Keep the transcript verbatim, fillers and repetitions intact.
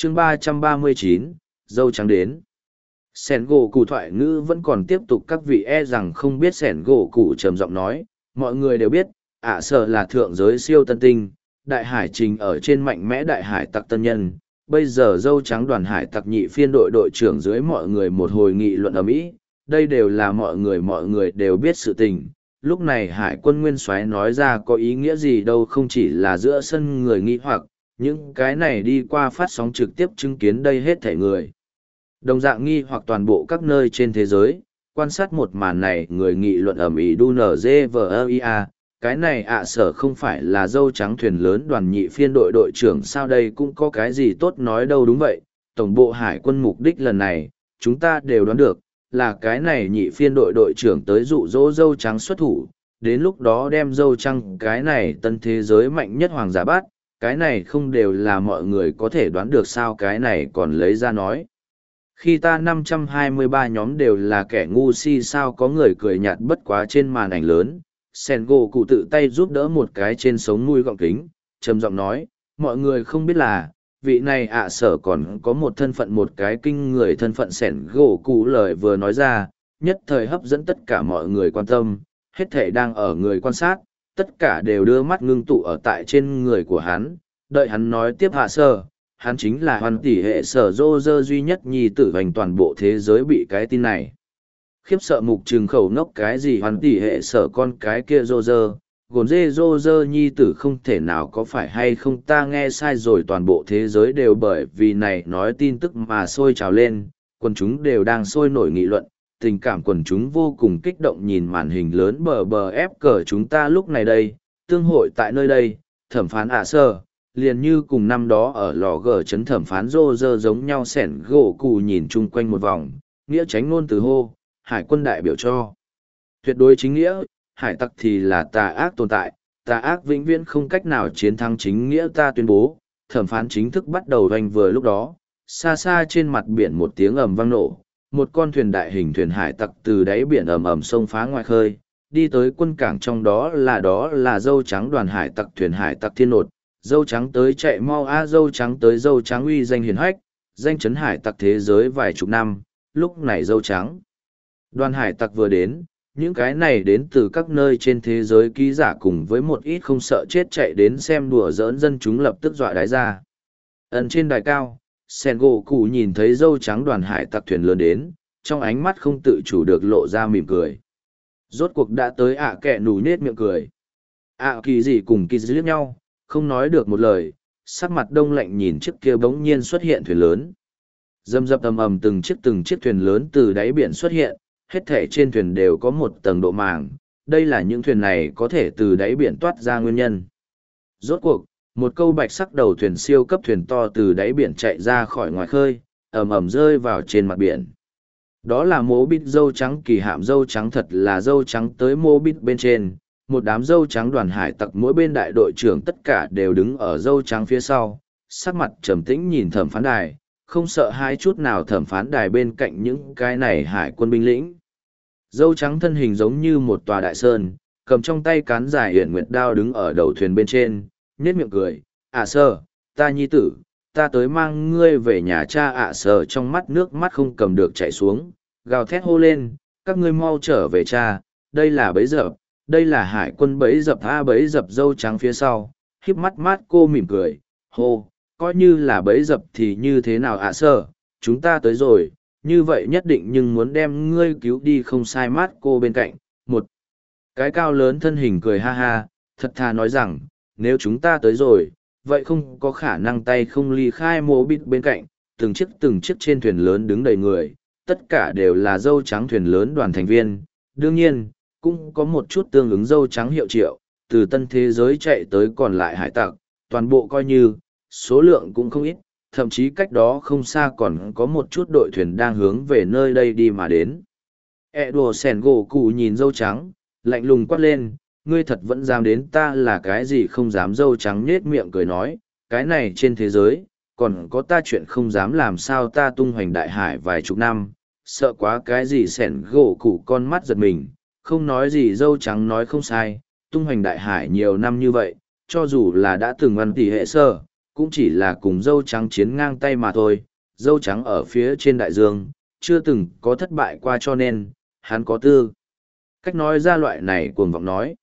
chương ba trăm ba mươi chín, dâu trắng đến. Sẻn gỗ cụ thoại ngữ vẫn còn tiếp tục, các vị e rằng không biết. Sẻn gỗ cụ trầm giọng nói, mọi người đều biết, ạ sở là thượng giới siêu tân tinh, đại hải trình ở trên mạnh mẽ đại hải tặc tân nhân. Bây giờ dâu trắng đoàn hải tặc nhị phiên đội đội trưởng dưới mọi người một hồi nghị luận ầm ĩ, đây đều là mọi người mọi người đều biết sự tình. Lúc này hải quân nguyên soái nói ra có ý nghĩa gì đâu, không chỉ là giữa sân người nghi hoặc, những cái này đi qua phát sóng trực tiếp chứng kiến đây hết thể người. Đồng dạng nghi hoặc toàn bộ các nơi trên thế giới, quan sát một màn này người nghị luận ầm ĩ đu nở dê vờ ia, cái này ạ sở không phải là dâu trắng thuyền lớn đoàn nhị phiên đội đội trưởng sao, đây cũng có cái gì tốt nói đâu. Đúng vậy, tổng bộ hải quân mục đích lần này, chúng ta đều đoán được, là cái này nhị phiên đội đội trưởng tới dụ dỗ dâu trắng xuất thủ, đến lúc đó đem dâu trắng cái này tân thế giới mạnh nhất hoàng giả bát, cái này không đều là mọi người có thể đoán được sao, cái này còn lấy ra nói. Khi ta năm trăm hai mươi ba nhóm đều là kẻ ngu si sao, có người cười nhạt bất quá trên màn ảnh lớn. Sen gỗ cụ tự tay giúp đỡ một cái trên sống mũi gọng kính, trầm giọng nói, mọi người không biết là, vị này ạ sở còn có một thân phận, một cái kinh người thân phận. Sen gỗ cụ lời vừa nói ra, nhất thời hấp dẫn tất cả mọi người quan tâm, hết thể đang ở người quan sát, tất cả đều đưa mắt ngưng tụ ở tại trên người của hắn, đợi hắn nói tiếp. Hạ sở, hắn chính là hoàn tỷ hệ sở rô rơ duy nhất nhi tử hành toàn bộ thế giới bị cái tin này khiếp sợ mục trừng khẩu ngốc, cái gì hoàn tỷ hệ sở con cái kia rô rơ gồn dê rô rơ nhi tử không thể nào, có phải hay không ta nghe sai rồi. Toàn bộ thế giới đều bởi vì này nói tin tức mà sôi trào lên, quần chúng đều đang sôi nổi nghị luận, tình cảm quần chúng vô cùng kích động nhìn màn hình lớn bờ bờ ép cờ. Chúng ta lúc này đây tương hội tại nơi đây thẩm phán ạ sơ, liền như cùng năm đó ở lò gờ chấn thẩm phán rô rơ giống nhau. Sẻn gỗ cù nhìn chung quanh một vòng, nghĩa tránh ngôn từ hô, hải quân đại biểu cho tuyệt đối chính nghĩa, hải tặc thì là tà ác tồn tại, tà ác vĩnh viễn không cách nào chiến thắng chính nghĩa. Ta tuyên bố thẩm phán chính thức bắt đầu. Doanh vừa lúc đó, xa xa trên mặt biển một tiếng ầm vang nổ, một con thuyền đại hình thuyền hải tặc từ đáy biển ầm ầm xông phá ngoài khơi, đi tới quân cảng, trong đó là đó là dâu trắng đoàn hải tặc thuyền hải tặc thiên nột. Dâu trắng tới chạy mau a, dâu trắng tới, dâu trắng uy danh hiển hách, danh chấn hải tặc thế giới vài chục năm. Lúc này dâu trắng đoàn hải tặc vừa đến, những cái này đến từ các nơi trên thế giới ký giả cùng với một ít không sợ chết chạy đến xem đùa giỡn dân chúng lập tức dọa đái ra. Ẩn trên đài cao, Sen gỗ cụ nhìn thấy dâu trắng đoàn hải tặc thuyền lớn đến, trong ánh mắt không tự chủ được lộ ra mỉm cười. Rốt cuộc đã tới ạ kẹ nù nết miệng cười. ạ kỳ gì cùng kỳ liếc nhau, không nói được một lời, sắc mặt đông lạnh nhìn chiếc kia bỗng nhiên xuất hiện thuyền lớn. Dầm dập ầm ầm từng chiếc từng chiếc thuyền lớn từ đáy biển xuất hiện, hết thể trên thuyền đều có một tầng độ màng, đây là những thuyền này có thể từ đáy biển toát ra nguyên nhân. Rốt cuộc, một câu bạch sắc đầu thuyền siêu cấp thuyền to từ đáy biển chạy ra khỏi ngoài khơi, ầm ầm rơi vào trên mặt biển. Đó là mô bít dâu trắng kỳ hạm. Dâu trắng thật là dâu trắng tới mô bít bên trên, một đám dâu trắng đoàn hải tặc mỗi bên đại đội trưởng tất cả đều đứng ở dâu trắng phía sau, sắc mặt trầm tĩnh nhìn thẩm phán đài, không sợ hãi chút nào. Thẩm phán đài bên cạnh những cái này hải quân binh lĩnh. Dâu trắng thân hình giống như một tòa đại sơn, cầm trong tay cán dài hiển nguyệt đao đứng ở đầu thuyền bên trên, nhếch miệng cười, ạ sơ, ta nhi tử, ta tới mang ngươi về nhà cha. ạ sơ trong mắt nước mắt không cầm được chảy xuống, gào thét hô lên, các ngươi mau trở về cha, đây là bẫy dập, đây là hải quân bẫy dập a. Bẫy dập. Dâu trắng phía sau, híp mắt mát cô mỉm cười, hô, coi như là bẫy dập thì như thế nào ạ sơ, chúng ta tới rồi, như vậy nhất định nhưng muốn đem ngươi cứu đi. Không sai. Mát cô bên cạnh, một cái cao lớn thân hình cười ha ha, thật thà nói rằng, nếu chúng ta tới rồi, vậy không có khả năng tay không ly khai. Mô bít bên cạnh, từng chiếc từng chiếc trên thuyền lớn đứng đầy người, tất cả đều là dâu trắng thuyền lớn đoàn thành viên. Đương nhiên, cũng có một chút tương ứng dâu trắng hiệu triệu, từ tân thế giới chạy tới còn lại hải tặc, toàn bộ coi như, số lượng cũng không ít, thậm chí cách đó không xa còn có một chút đội thuyền đang hướng về nơi đây đi mà đến. E đùa sẻn gỗ cụ nhìn dâu trắng, lạnh lùng quát lên, ngươi thật vẫn dám đến. Ta là cái gì không dám. Dâu trắng nhết miệng cười nói, cái này trên thế giới, còn có ta chuyện không dám làm sao. Ta tung hoành đại hải vài chục năm, sợ quá cái gì. Sẻn gỗ cụ con mắt giật mình, không nói gì. Dâu trắng nói không sai, tung hoành đại hải nhiều năm như vậy, cho dù là đã từng ăn tỉ hệ sơ, cũng chỉ là cùng dâu trắng chiến ngang tay mà thôi, dâu trắng ở phía trên đại dương, chưa từng có thất bại qua cho nên, hắn có tư. Cách nói ra loại này cuồng vọng nói.